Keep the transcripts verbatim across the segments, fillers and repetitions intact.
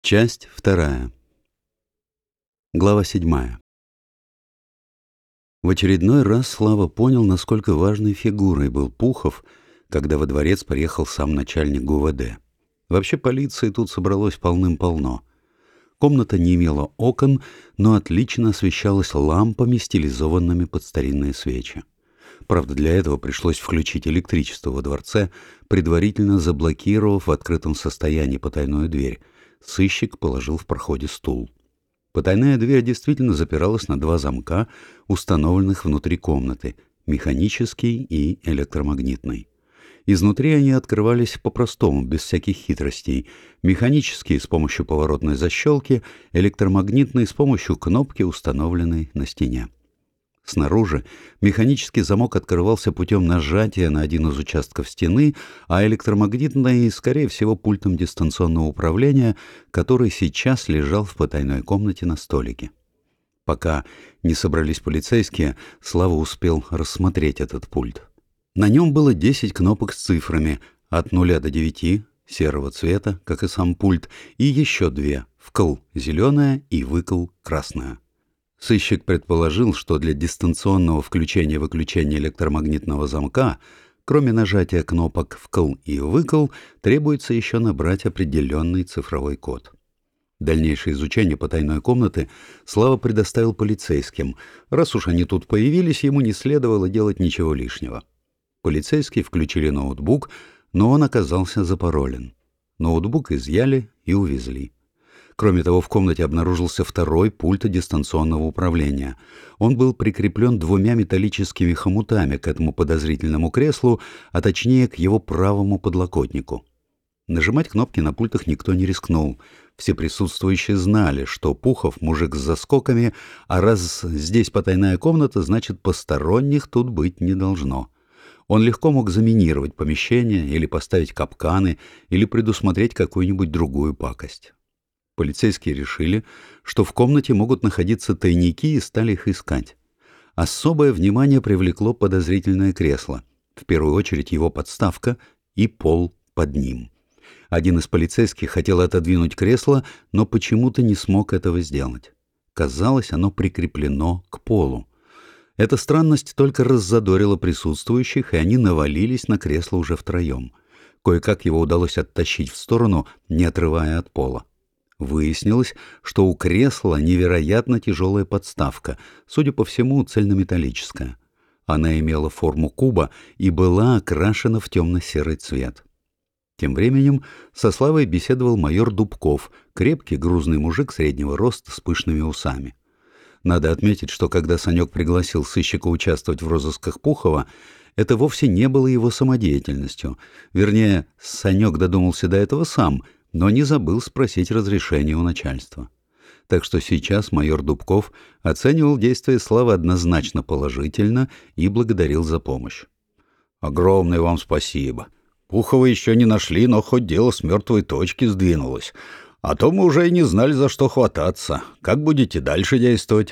Часть вторая. Глава седьмая. В очередной раз Слава понял, насколько важной фигурой был Пухов, когда во дворец приехал сам начальник ГУВД. Вообще полиции тут собралось полным-полно. Комната не имела окон, но отлично освещалась лампами, стилизованными под старинные свечи. Правда, для этого пришлось включить электричество во дворце, предварительно заблокировав в открытом состоянии потайную дверь. Сыщик положил в проходе стул. Потайная дверь действительно запиралась на два замка, установленных внутри комнаты — механический и электромагнитный. Изнутри они открывались по-простому, без всяких хитростей. Механический — с помощью поворотной защелки, электромагнитный — с помощью кнопки, установленной на стене. Снаружи механический замок открывался путем нажатия на один из участков стены, а электромагнитный, скорее всего, пультом дистанционного управления, который сейчас лежал в потайной комнате на столике. Пока не собрались полицейские, Слава успел рассмотреть этот пульт. На нем было десять кнопок с цифрами от нуля до девяти, серого цвета, как и сам пульт, и еще две — вкл зеленая и выкл красная. Сыщик предположил, что для дистанционного включения-выключения электромагнитного замка, кроме нажатия кнопок «вкл» и «выкл», требуется еще набрать определенный цифровой код. Дальнейшее изучение потайной комнаты Слава предоставил полицейским. Раз уж они тут появились, ему не следовало делать ничего лишнего. Полицейские включили ноутбук, но он оказался запаролен. Ноутбук изъяли и увезли. Кроме того, в комнате обнаружился второй пульт дистанционного управления. Он был прикреплен двумя металлическими хомутами к этому подозрительному креслу, а точнее к его правому подлокотнику. Нажимать кнопки на пультах никто не рискнул. Все присутствующие знали, что Пухов — мужик с заскоками, а раз здесь потайная комната, значит, посторонних тут быть не должно. Он легко мог заминировать помещение или поставить капканы, или предусмотреть какую-нибудь другую пакость. Полицейские решили, что в комнате могут находиться тайники, и стали их искать. Особое внимание привлекло подозрительное кресло, в первую очередь его подставка и пол под ним. Один из полицейских хотел отодвинуть кресло, но почему-то не смог этого сделать. Казалось, оно прикреплено к полу. Эта странность только раззадорила присутствующих, и они навалились на кресло уже втроем. Кое-как его удалось оттащить в сторону, не отрывая от пола. Выяснилось, что у кресла невероятно тяжелая подставка, судя по всему, цельнометаллическая. Она имела форму куба и была окрашена в темно-серый цвет. Тем временем со Славой беседовал майор Дубков, крепкий грузный мужик среднего роста с пышными усами. Надо отметить, что когда Санек пригласил сыщика участвовать в розысках Пухова, это вовсе не было его самодеятельностью. Вернее, Санек додумался до этого сам, но не забыл спросить разрешения у начальства. Так что сейчас майор Дубков оценивал действия Славы однозначно положительно и благодарил за помощь. «Огромное вам спасибо. Пухова еще не нашли, но хоть дело с мертвой точки сдвинулось. А то мы уже и не знали, за что хвататься. Как будете дальше действовать?»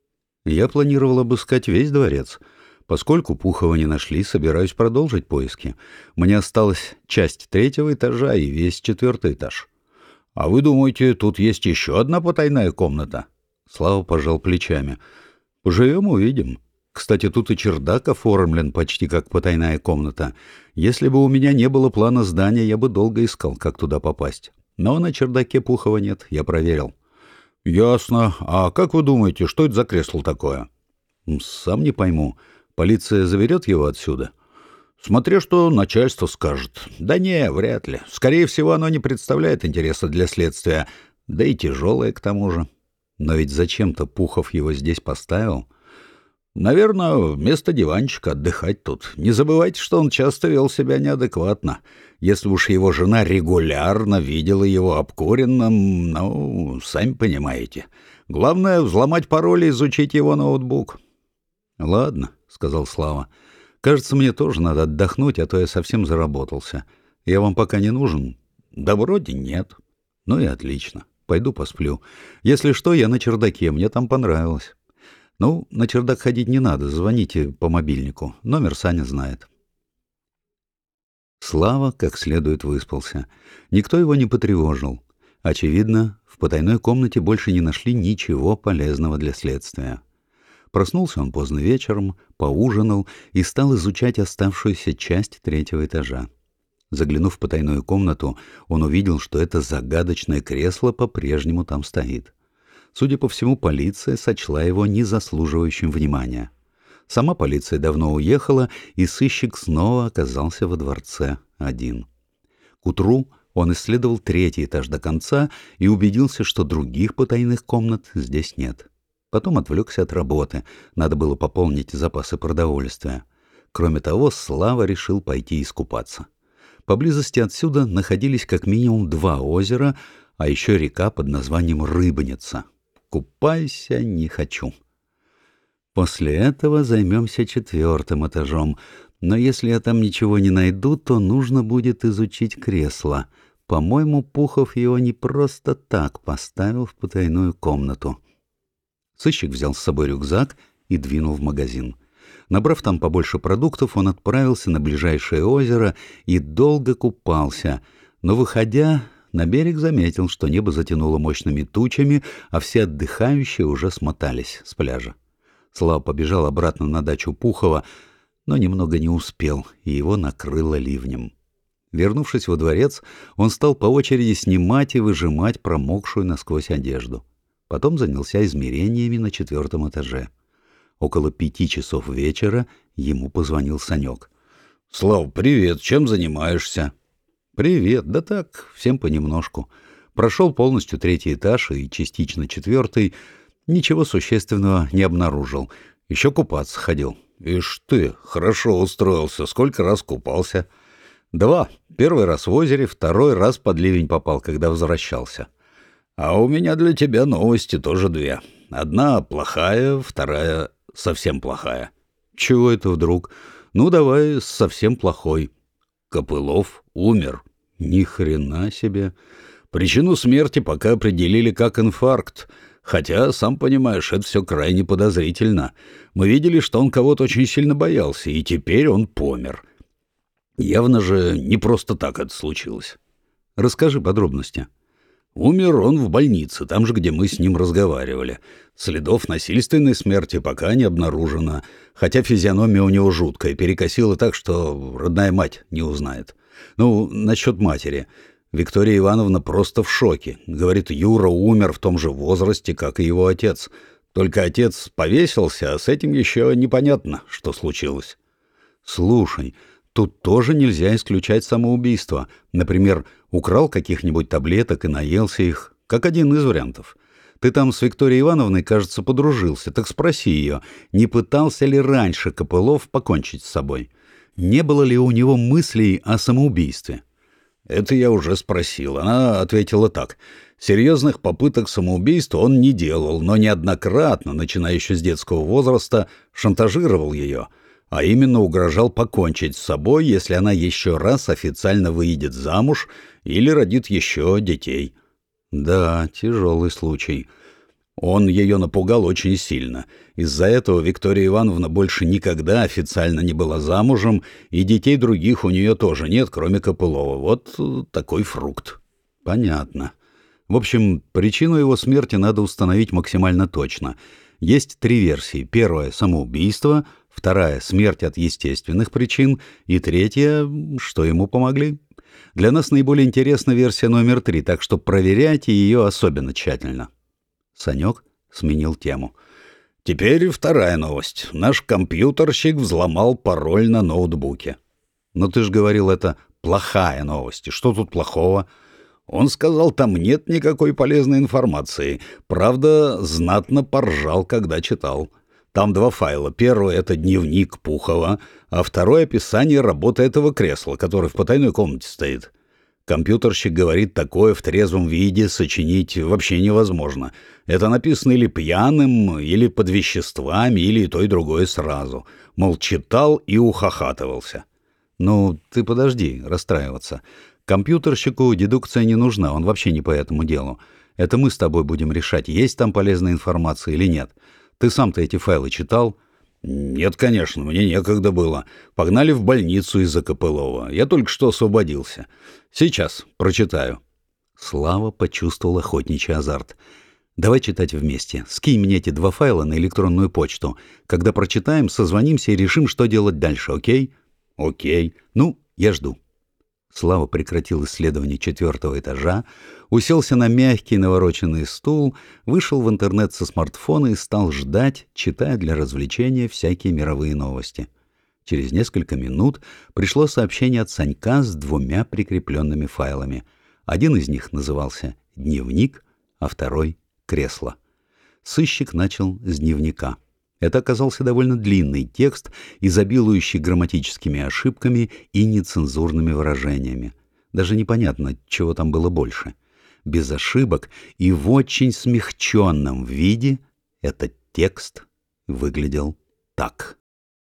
«Я планировал обыскать весь дворец. Поскольку Пухова не нашли, собираюсь продолжить поиски. Мне осталась часть третьего этажа и весь четвертый этаж». «А вы думаете, тут есть еще одна потайная комната?» Слава пожал плечами. «Поживем — увидим. Кстати, тут и чердак оформлен почти как потайная комната. Если бы у меня не было плана здания, я бы долго искал, как туда попасть. Но на чердаке Пухова нет, я проверил». «Ясно. А как вы думаете, что это за кресло такое?» «Сам не пойму. Полиция заберет его отсюда?» «Смотря что начальство скажет. Да не, вряд ли. Скорее всего, оно не представляет интереса для следствия. Да и тяжелое к тому же». «Но ведь зачем-то Пухов его здесь поставил?» «Наверное, вместо диванчика отдыхать тут. Не забывайте, что он часто вел себя неадекватно. Если уж его жена регулярно видела его обкуренным, ну, сами понимаете. Главное — взломать пароль и изучить его ноутбук». «Ладно», — сказал Слава. «Кажется, мне тоже надо отдохнуть, а то я совсем заработался. Я вам пока не нужен?» «Да вроде нет». «Ну и отлично. Пойду посплю. Если что, я на чердаке, мне там понравилось». «Ну, на чердак ходить не надо, звоните по мобильнику. Номер Саня знает». Слава как следует выспался. Никто его не потревожил. Очевидно, в потайной комнате больше не нашли ничего полезного для следствия. Проснулся он поздно вечером, поужинал и стал изучать оставшуюся часть третьего этажа. Заглянув в потайную комнату, он увидел, что это загадочное кресло по-прежнему там стоит. Судя по всему, полиция сочла его незаслуживающим внимания. Сама полиция давно уехала, и сыщик снова оказался во дворце один. К утру он исследовал третий этаж до конца и убедился, что других потайных комнат здесь нет. Потом отвлекся от работы, надо было пополнить запасы продовольствия. Кроме того, Слава решил пойти искупаться. Поблизости отсюда находились как минимум два озера, а еще река под названием Рыбница. Купайся не хочу. После этого займемся четвертым этажом, но если я там ничего не найду, то нужно будет изучить кресло. По-моему, Пухов его не просто так поставил в потайную комнату. Сыщик взял с собой рюкзак и двинул в магазин. Набрав там побольше продуктов, он отправился на ближайшее озеро и долго купался, но, выходя на берег, заметил, что небо затянуло мощными тучами, а все отдыхающие уже смотались с пляжа. Слава побежал обратно на дачу Пухова, но немного не успел, и его накрыло ливнем. Вернувшись во дворец, он стал по очереди снимать и выжимать промокшую насквозь одежду. Потом занялся измерениями на четвертом этаже. Около пяти часов вечера ему позвонил Санек. — Слав, привет, чем занимаешься? — Привет, да так, всем понемножку. Прошел полностью третий этаж и частично четвертый. Ничего существенного не обнаружил. Еще купаться ходил. — Ишь ты, хорошо устроился. Сколько раз купался? — Два. Первый раз в озере, второй раз под ливень попал, когда возвращался. — А у меня для тебя новости тоже две. Одна плохая, вторая совсем плохая. — Чего это вдруг? Ну, давай с совсем плохой. Копылов умер. — Ни хрена себе. Причину смерти пока определили как инфаркт. Хотя, сам понимаешь, это все крайне подозрительно. Мы видели, что он кого-то очень сильно боялся, и теперь он помер. Явно же не просто так это случилось. Расскажи подробности. Умер он в больнице, там же, где мы с ним разговаривали. Следов насильственной смерти пока не обнаружено, хотя физиономия у него жуткая, перекосила так, что родная мать не узнает. Ну, насчет матери. Виктория Ивановна просто в шоке. Говорит, Юра умер в том же возрасте, как и его отец. Только отец повесился, а с этим еще непонятно, что случилось. Слушай, тут тоже нельзя исключать самоубийство. Например, украл каких-нибудь таблеток и наелся их, как один из вариантов. Ты там с Викторией Ивановной, кажется, подружился. Так спроси ее, не пытался ли раньше Копылов покончить с собой? Не было ли у него мыслей о самоубийстве? Это я уже спросил. Она ответила так. Серьезных попыток самоубийства он не делал, но неоднократно, начиная еще с детского возраста, шантажировал ее, а именно угрожал покончить с собой, если она еще раз официально выйдет замуж или родит еще детей. Да, тяжелый случай. Он ее напугал очень сильно. Из-за этого Виктория Ивановна больше никогда официально не была замужем, и детей других у нее тоже нет, кроме Копылова. Вот такой фрукт. Понятно. В общем, причину его смерти надо установить максимально точно. Есть три версии. Первая — самоубийство, вторая — смерть от естественных причин, и третья — что ему помогли. Для нас наиболее интересна версия номер три, так что проверяйте ее особенно тщательно. Санек сменил тему. Теперь вторая новость. Наш компьютерщик взломал пароль на ноутбуке. Но ты же говорил, это плохая новость. И что тут плохого? Он сказал, там нет никакой полезной информации. Правда, знатно поржал, когда читал. Там два файла. Первый — это дневник Пухова, а второй — описание работы этого кресла, которое в потайной комнате стоит. Компьютерщик говорит, такое в трезвом виде сочинить вообще невозможно. Это написано или пьяным, или под веществами, или и то, и другое сразу. Мол, читал и ухахатывался. Ну, ты подожди расстраиваться. Компьютерщику дедукция не нужна, он вообще не по этому делу. Это мы с тобой будем решать, есть там полезная информация или нет. Ты сам-то эти файлы читал? Нет, конечно, мне некогда было. Погнали в больницу из-за Копылова. Я только что освободился. Сейчас прочитаю. Слава почувствовал охотничий азарт. «Давай читать вместе. Скинь мне эти два файла на электронную почту. Когда прочитаем, созвонимся и решим, что делать дальше, окей?» «Окей. Ну, я жду». Слава прекратил исследование четвертого этажа, уселся на мягкий навороченный стул, вышел в интернет со смартфона и стал ждать, читая для развлечения всякие мировые новости. Через несколько минут пришло сообщение от Санька с двумя прикрепленными файлами. Один из них назывался «Дневник», а второй — «Кресло». Сыщик начал с дневника. Это оказался довольно длинный текст, изобилующий грамматическими ошибками и нецензурными выражениями. Даже непонятно, чего там было больше. Без ошибок и в очень смягченном виде этот текст выглядел так.